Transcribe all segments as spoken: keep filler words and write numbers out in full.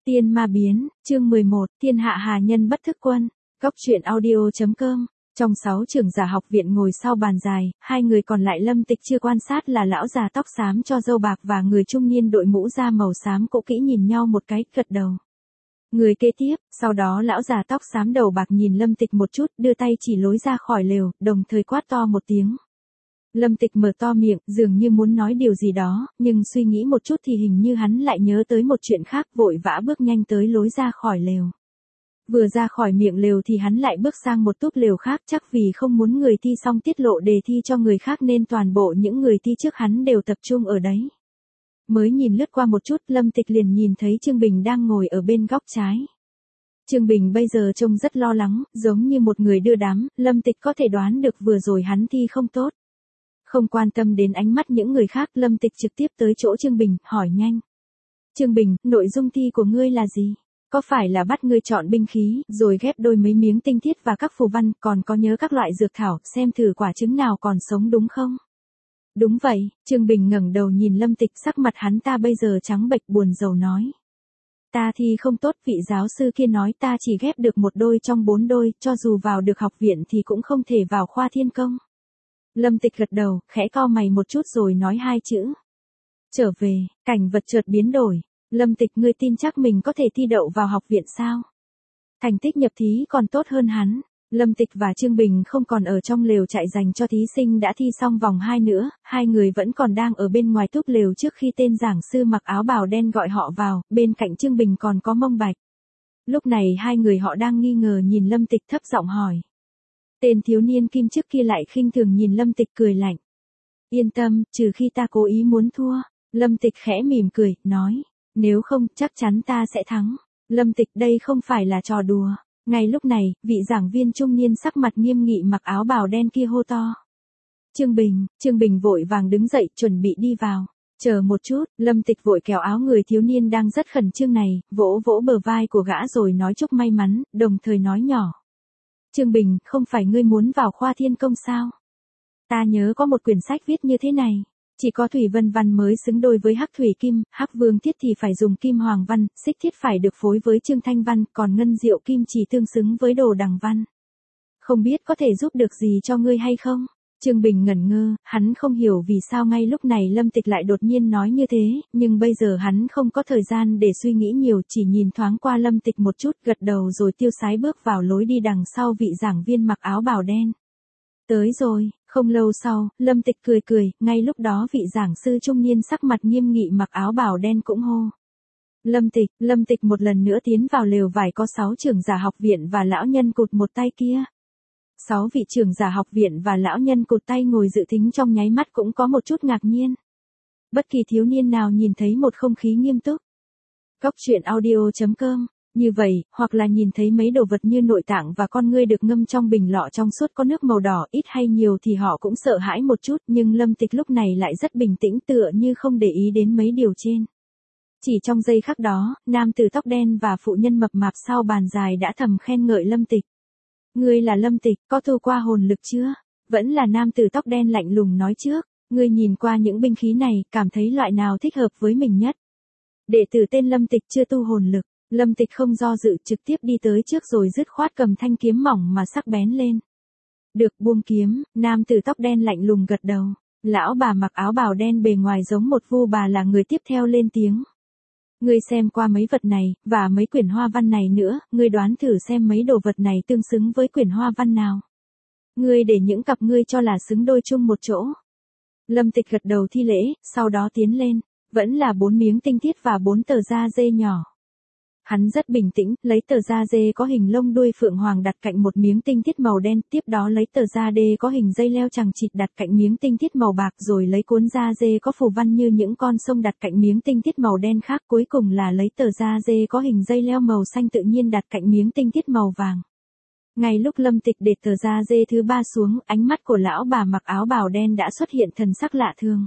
Tiên ma biến, chương mười một, thiên hạ hà nhân bất thức quân. Góc truyện audio.com. Trong sáu trưởng giả học viện ngồi sau bàn dài, hai người còn lại Lâm Tịch chưa quan sát là lão già tóc xám cho râu bạc và người trung niên đội mũ da màu xám cũ kỹ nhìn nhau một cái, gật đầu. Người kế tiếp, sau đó lão già tóc xám đầu bạc nhìn Lâm Tịch một chút, đưa tay chỉ lối ra khỏi lều, đồng thời quát to một tiếng. Lâm Tịch mở to miệng, dường như muốn nói điều gì đó, nhưng suy nghĩ một chút thì hình như hắn lại nhớ tới một chuyện khác, vội vã bước nhanh tới lối ra khỏi lều. Vừa ra khỏi miệng lều thì hắn lại bước sang một túp lều khác, chắc vì không muốn người thi xong tiết lộ đề thi cho người khác nên toàn bộ những người thi trước hắn đều tập trung ở đấy. Mới nhìn lướt qua một chút, Lâm Tịch liền nhìn thấy Trương Bình đang ngồi ở bên góc trái. Trương Bình bây giờ trông rất lo lắng, giống như một người đưa đám, Lâm Tịch có thể đoán được vừa rồi hắn thi không tốt. Không quan tâm đến ánh mắt những người khác, Lâm Tịch trực tiếp tới chỗ Trương Bình, hỏi nhanh. Trương Bình, nội dung thi của ngươi là gì? Có phải là bắt ngươi chọn binh khí, rồi ghép đôi mấy miếng tinh thiết và các phù văn, còn có nhớ các loại dược thảo, xem thử quả trứng nào còn sống đúng không? Đúng vậy, Trương Bình ngẩng đầu nhìn Lâm Tịch, sắc mặt hắn ta bây giờ trắng bệch buồn rầu nói. Ta thi không tốt, vị giáo sư kia nói ta chỉ ghép được một đôi trong bốn đôi, cho dù vào được học viện thì cũng không thể vào khoa thiên công. Lâm Tịch gật đầu, khẽ cau mày một chút rồi nói hai chữ. Trở về, cảnh vật chợt biến đổi. Lâm Tịch, ngươi tin chắc mình có thể thi đậu vào học viện sao? Thành tích nhập thí còn tốt hơn hắn. Lâm Tịch và Trương Bình không còn ở trong lều trại dành cho thí sinh đã thi xong vòng hai nữa, hai người vẫn còn đang ở bên ngoài túp lều trước khi tên giảng sư mặc áo bào đen gọi họ vào, bên cạnh Trương Bình còn có Mông Bạch. Lúc này hai người họ đang nghi ngờ nhìn Lâm Tịch, thấp giọng hỏi. Tên thiếu niên kim trước kia lại khinh thường nhìn Lâm Tịch, cười lạnh. Yên tâm, trừ khi ta cố ý muốn thua. Lâm Tịch khẽ mỉm cười, nói. Nếu không, chắc chắn ta sẽ thắng. Lâm Tịch, đây không phải là trò đùa. Ngay lúc này, vị giảng viên trung niên sắc mặt nghiêm nghị mặc áo bào đen kia hô to. Trương Bình, Trương Bình vội vàng đứng dậy, chuẩn bị đi vào. Chờ một chút, Lâm Tịch vội kéo áo người thiếu niên đang rất khẩn trương này, vỗ vỗ bờ vai của gã rồi nói chúc may mắn, đồng thời nói nhỏ. Trương Bình, không phải ngươi muốn vào khoa thiên công sao? Ta nhớ có một quyển sách viết như thế này. Chỉ có thủy vân văn mới xứng đôi với hắc thủy kim, hắc vương thiết thì phải dùng kim hoàng văn, xích thiết phải được phối với trương thanh văn, còn ngân diệu kim chỉ tương xứng với đồ đằng văn. Không biết có thể giúp được gì cho ngươi hay không? Trương Bình ngẩn ngơ, hắn không hiểu vì sao ngay lúc này Lâm Tịch lại đột nhiên nói như thế, nhưng bây giờ hắn không có thời gian để suy nghĩ nhiều, chỉ nhìn thoáng qua Lâm Tịch một chút, gật đầu rồi tiêu sái bước vào lối đi đằng sau vị giảng viên mặc áo bào đen. Tới rồi, không lâu sau, Lâm Tịch cười cười, ngay lúc đó vị giảng sư trung niên sắc mặt nghiêm nghị mặc áo bào đen cũng hô. Lâm Tịch, Lâm Tịch một lần nữa tiến vào lều vải có sáu trưởng giả học viện và lão nhân cụt một tay kia. Sáu vị trưởng giả học viện và lão nhân cụt tay ngồi dự thính trong nháy mắt cũng có một chút ngạc nhiên. Bất kỳ thiếu niên nào nhìn thấy một không khí nghiêm túc. Góc truyện audio.com. Như vậy, hoặc là nhìn thấy mấy đồ vật như nội tạng và con ngươi được ngâm trong bình lọ trong suốt có nước màu đỏ, ít hay nhiều thì họ cũng sợ hãi một chút, nhưng Lâm Tịch lúc này lại rất bình tĩnh, tựa như không để ý đến mấy điều trên. Chỉ trong giây khắc đó, nam tử tóc đen và phụ nhân mập mạp sau bàn dài đã thầm khen ngợi Lâm Tịch. Ngươi là Lâm Tịch, có thu qua hồn lực chưa? Vẫn là nam tử tóc đen lạnh lùng nói trước, ngươi nhìn qua những binh khí này, cảm thấy loại nào thích hợp với mình nhất? Đệ tử tên Lâm Tịch chưa tu hồn lực. Lâm Tịch không do dự, trực tiếp đi tới trước rồi dứt khoát cầm thanh kiếm mỏng mà sắc bén lên. Được, buông kiếm, nam tử tóc đen lạnh lùng gật đầu. Lão bà mặc áo bào đen bề ngoài giống một vu bà là người tiếp theo lên tiếng. Ngươi xem qua mấy vật này, và mấy quyển hoa văn này nữa, ngươi đoán thử xem mấy đồ vật này tương xứng với quyển hoa văn nào. Ngươi để những cặp ngươi cho là xứng đôi chung một chỗ. Lâm Tịch gật đầu thi lễ, sau đó tiến lên, vẫn là bốn miếng tinh thiết và bốn tờ da dê nhỏ. Hắn rất bình tĩnh, lấy tờ da dê có hình lông đuôi phượng hoàng đặt cạnh một miếng tinh thiết màu đen, tiếp đó lấy tờ da đê có hình dây leo chằng chịt đặt cạnh miếng tinh thiết màu bạc, rồi lấy cuốn da dê có phù văn như những con sông đặt cạnh miếng tinh thiết màu đen khác, cuối cùng là lấy tờ da dê có hình dây leo màu xanh tự nhiên đặt cạnh miếng tinh thiết màu vàng. Ngay lúc Lâm Tịch để tờ da dê thứ ba xuống, ánh mắt của lão bà mặc áo bào đen đã xuất hiện thần sắc lạ thường.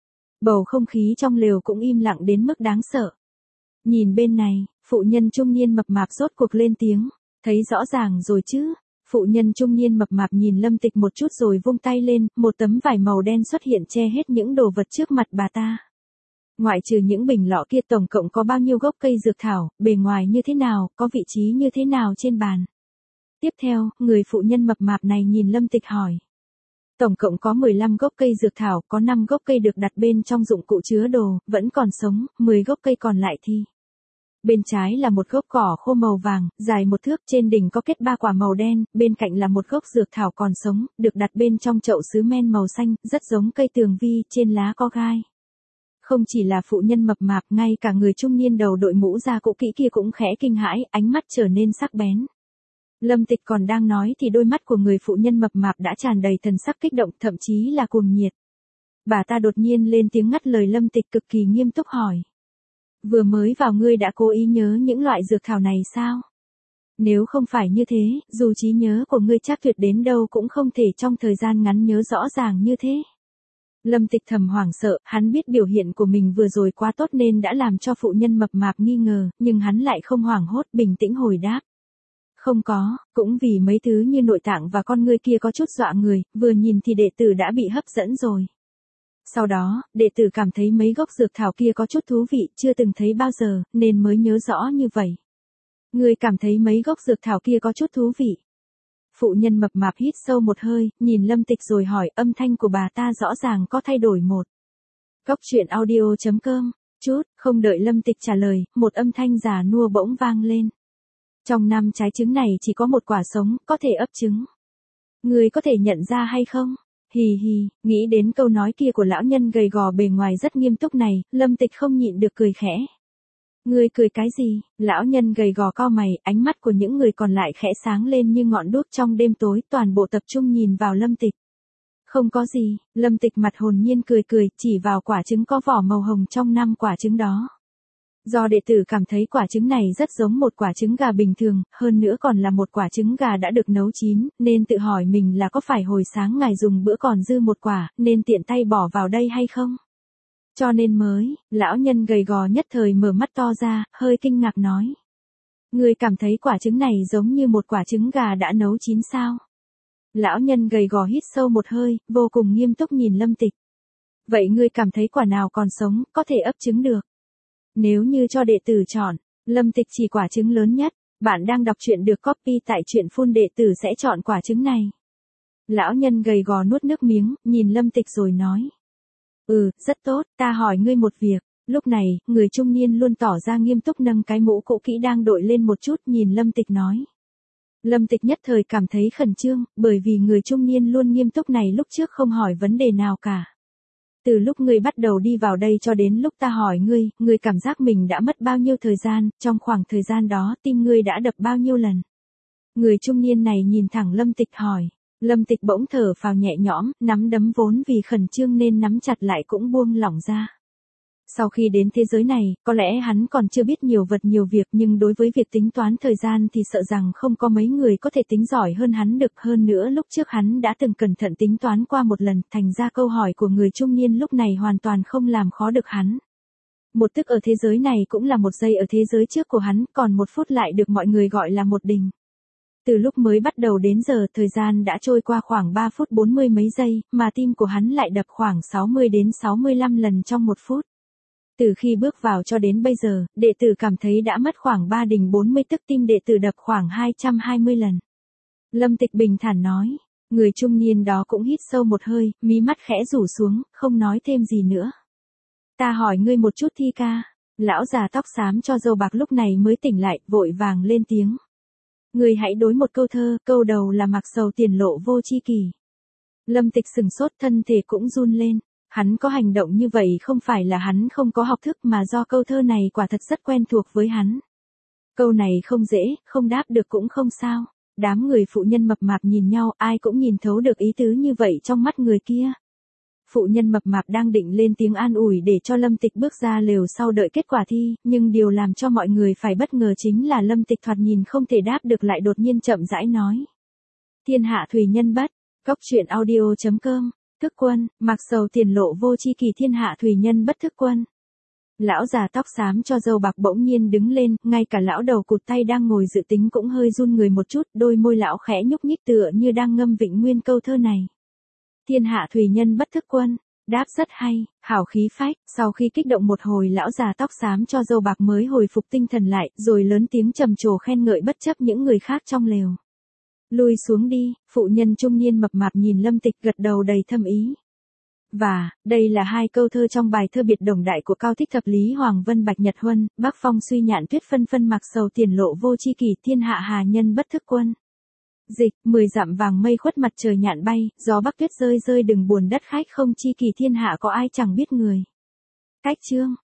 Bầu không khí trong lều cũng im lặng đến mức đáng sợ. Nhìn bên này, phụ nhân trung niên mập mạp rốt cuộc lên tiếng, thấy rõ ràng rồi chứ? Phụ nhân trung niên mập mạp nhìn Lâm Tịch một chút rồi vung tay lên, một tấm vải màu đen xuất hiện che hết những đồ vật trước mặt bà ta. Ngoại trừ những bình lọ kia tổng cộng có bao nhiêu gốc cây dược thảo, bề ngoài như thế nào, có vị trí như thế nào trên bàn. Tiếp theo, người phụ nhân mập mạp này nhìn Lâm Tịch hỏi. Tổng cộng có mười lăm gốc cây dược thảo, có năm gốc cây được đặt bên trong dụng cụ chứa đồ, vẫn còn sống, mười gốc cây còn lại thì. Bên trái là một gốc cỏ khô màu vàng, dài một thước, trên đỉnh có kết ba quả màu đen, bên cạnh là một gốc dược thảo còn sống, được đặt bên trong chậu sứ men màu xanh, rất giống cây tường vi, trên lá có gai. Không chỉ là phụ nhân mập mạp, ngay cả người trung niên đầu đội mũ da cũ kỹ kia cũng khẽ kinh hãi, ánh mắt trở nên sắc bén. Lâm Tịch còn đang nói thì đôi mắt của người phụ nhân mập mạp đã tràn đầy thần sắc kích động, thậm chí là cuồng nhiệt. Bà ta đột nhiên lên tiếng ngắt lời Lâm Tịch, cực kỳ nghiêm túc hỏi. Vừa mới vào ngươi đã cố ý nhớ những loại dược thảo này sao? Nếu không phải như thế, dù trí nhớ của ngươi chắc tuyệt đến đâu cũng không thể trong thời gian ngắn nhớ rõ ràng như thế. Lâm Tịch thầm hoảng sợ, hắn biết biểu hiện của mình vừa rồi quá tốt nên đã làm cho phụ nhân mập mạp nghi ngờ, nhưng hắn lại không hoảng hốt, bình tĩnh hồi đáp. Không có, cũng vì mấy thứ như nội tạng và con ngươi kia có chút dọa người, vừa nhìn thì đệ tử đã bị hấp dẫn rồi. Sau đó, đệ tử cảm thấy mấy gốc dược thảo kia có chút thú vị, chưa từng thấy bao giờ, nên mới nhớ rõ như vậy. Ngươi cảm thấy mấy gốc dược thảo kia có chút thú vị. Phụ nhân mập mạp hít sâu một hơi, nhìn Lâm Tịch rồi hỏi, âm thanh của bà ta rõ ràng có thay đổi một. Góc truyện audio chấm com, chút, không đợi Lâm Tịch trả lời, một âm thanh già nua bỗng vang lên. Trong năm trái trứng này chỉ có một quả sống, có thể ấp trứng. Ngươi có thể nhận ra hay không? Hì hì, nghĩ đến câu nói kia của lão nhân gầy gò bề ngoài rất nghiêm túc này, Lâm Tịch không nhịn được cười khẽ. Ngươi cười cái gì? Lão nhân gầy gò cau mày, ánh mắt của những người còn lại khẽ sáng lên như ngọn đuốc trong đêm tối, toàn bộ tập trung nhìn vào Lâm Tịch. Không có gì, Lâm Tịch mặt hồn nhiên cười cười, chỉ vào quả trứng có vỏ màu hồng trong năm quả trứng đó. Do đệ tử cảm thấy quả trứng này rất giống một quả trứng gà bình thường, hơn nữa còn là một quả trứng gà đã được nấu chín, nên tự hỏi mình là có phải hồi sáng ngài dùng bữa còn dư một quả, nên tiện tay bỏ vào đây hay không? Cho nên mới, lão nhân gầy gò nhất thời mở mắt to ra, hơi kinh ngạc nói. Ngươi cảm thấy quả trứng này giống như một quả trứng gà đã nấu chín sao? Lão nhân gầy gò hít sâu một hơi, vô cùng nghiêm túc nhìn Lâm Tịch. Vậy ngươi cảm thấy quả nào còn sống, có thể ấp trứng được? Nếu như cho đệ tử chọn, Lâm Tịch chỉ quả trứng lớn nhất, bạn đang đọc truyện được copy tại truyện phun, đệ tử sẽ chọn quả trứng này. Lão nhân gầy gò nuốt nước miếng, nhìn Lâm Tịch rồi nói. Ừ, rất tốt, ta hỏi ngươi một việc. Lúc này, người trung niên luôn tỏ ra nghiêm túc nâng cái mũ cũ kỹ đang đội lên một chút, nhìn Lâm Tịch nói. Lâm Tịch nhất thời cảm thấy khẩn trương, bởi vì người trung niên luôn nghiêm túc này lúc trước không hỏi vấn đề nào cả. Từ lúc ngươi bắt đầu đi vào đây cho đến lúc ta hỏi ngươi, ngươi cảm giác mình đã mất bao nhiêu thời gian, trong khoảng thời gian đó tim ngươi đã đập bao nhiêu lần? Người trung niên này nhìn thẳng Lâm Tịch hỏi. Lâm Tịch bỗng thở phào nhẹ nhõm, nắm đấm vốn vì khẩn trương nên nắm chặt lại cũng buông lỏng ra. Sau khi đến thế giới này, có lẽ hắn còn chưa biết nhiều vật nhiều việc, nhưng đối với việc tính toán thời gian thì sợ rằng không có mấy người có thể tính giỏi hơn hắn được. Hơn nữa lúc trước hắn đã từng cẩn thận tính toán qua một lần, thành ra câu hỏi của người trung niên lúc này hoàn toàn không làm khó được hắn. Một tức ở thế giới này cũng là một giây ở thế giới trước của hắn, còn một phút lại được mọi người gọi là một đình. Từ lúc mới bắt đầu đến giờ, thời gian đã trôi qua khoảng ba phút bốn mươi mấy giây, mà tim của hắn lại đập khoảng sáu mươi đến sáu mươi lăm lần trong một phút. Từ khi bước vào cho đến bây giờ, đệ tử cảm thấy đã mất khoảng ba đình bốn mươi, tức tim đệ tử đập khoảng hai trăm hai mươi lần. Lâm Tịch bình thản nói, người trung niên đó cũng hít sâu một hơi, mí mắt khẽ rủ xuống, không nói thêm gì nữa. Ta hỏi ngươi một chút Thi ca. Lão già tóc xám cho râu bạc lúc này mới tỉnh lại, vội vàng lên tiếng. Ngươi hãy đối một câu thơ, câu đầu là mặc sầu tiền lộ vô chi kỳ. Lâm Tịch sừng sốt, thân thể cũng run lên. Hắn có hành động như vậy không phải là hắn không có học thức mà do câu thơ này quả thật rất quen thuộc với hắn. Câu này không dễ, không đáp được cũng không sao. Đám người phụ nhân mập mạp nhìn nhau, ai cũng nhìn thấu được ý tứ như vậy trong mắt người kia. Phụ nhân mập mạp đang định lên tiếng an ủi để cho Lâm Tịch bước ra lều sau đợi kết quả thi, nhưng điều làm cho mọi người phải bất ngờ chính là Lâm Tịch thoạt nhìn không thể đáp được lại đột nhiên chậm rãi nói. Thiên hạ thùy nhân bất, góc truyện audio chấm com, thức quân, mặc sầu tiền lộ vô chi kỳ, thiên hạ thùy nhân bất thức quân. Lão già tóc xám cho râu bạc bỗng nhiên đứng lên, ngay cả lão đầu cụt tay đang ngồi dự tính cũng hơi run người một chút, đôi môi lão khẽ nhúc nhích tựa như đang ngâm vịnh nguyên câu thơ này. Thiên hạ thùy nhân bất thức quân. Đáp rất hay, hảo khí phách, sau khi kích động một hồi lão già tóc xám cho dâu bạc mới hồi phục tinh thần lại, rồi lớn tiếng trầm trồ khen ngợi bất chấp những người khác trong lều. Lui xuống đi, phụ nhân trung niên mập mạp nhìn Lâm Tịch gật đầu đầy thâm ý. Và, đây là hai câu thơ trong bài thơ biệt đồng đại của cao thích thập Lý Hoàng Vân Bạch Nhật Huân, Bắc Phong suy nhạn tuyết phân phân mặc sầu tiền lộ vô chi kỷ thiên hạ hà nhân bất thức quân. Dịch, mười dặm vàng mây khuất mặt trời nhạn bay, gió bắc tuyết rơi rơi đừng buồn đất khách không chi kỳ thiên hạ có ai chẳng biết người. Cách chương